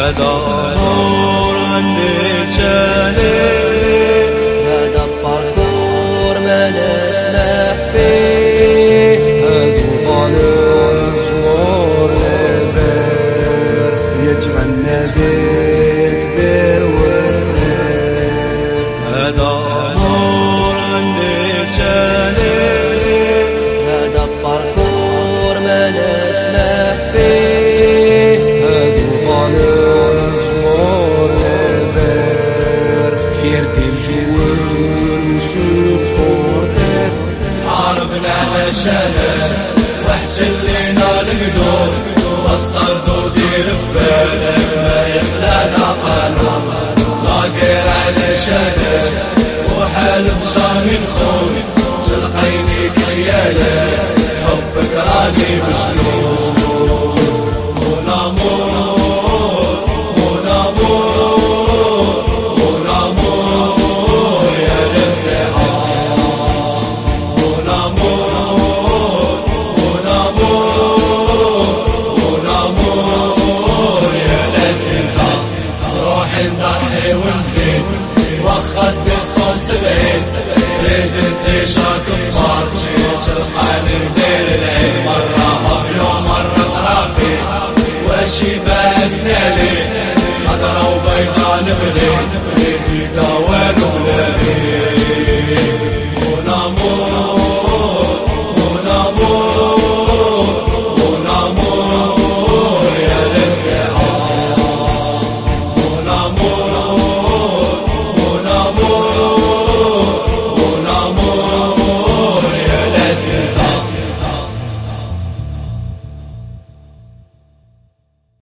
دامور النشاني هذا الباركور ما نسمع فيه هادو ظالم جمهور البير يتغنى بكبير وصغير دامور النشاني هذا الباركور ما نسمع فيه هادو ظالم جمهور البير فيرت الجوار وسوق فورتك عربنا على شانه واحتلينا القدور وسط الارض ودير ببالك ما يخلانا قانون ما غير على شانه وحالف جامي نخون تلقيني خيالك حبك راني مجنون مون امور مون امور مون امور يا للسحاب مون امور مون امور مون امور يا للسحاب روحي نضحي ونزيد وخد تسقط 70 لازم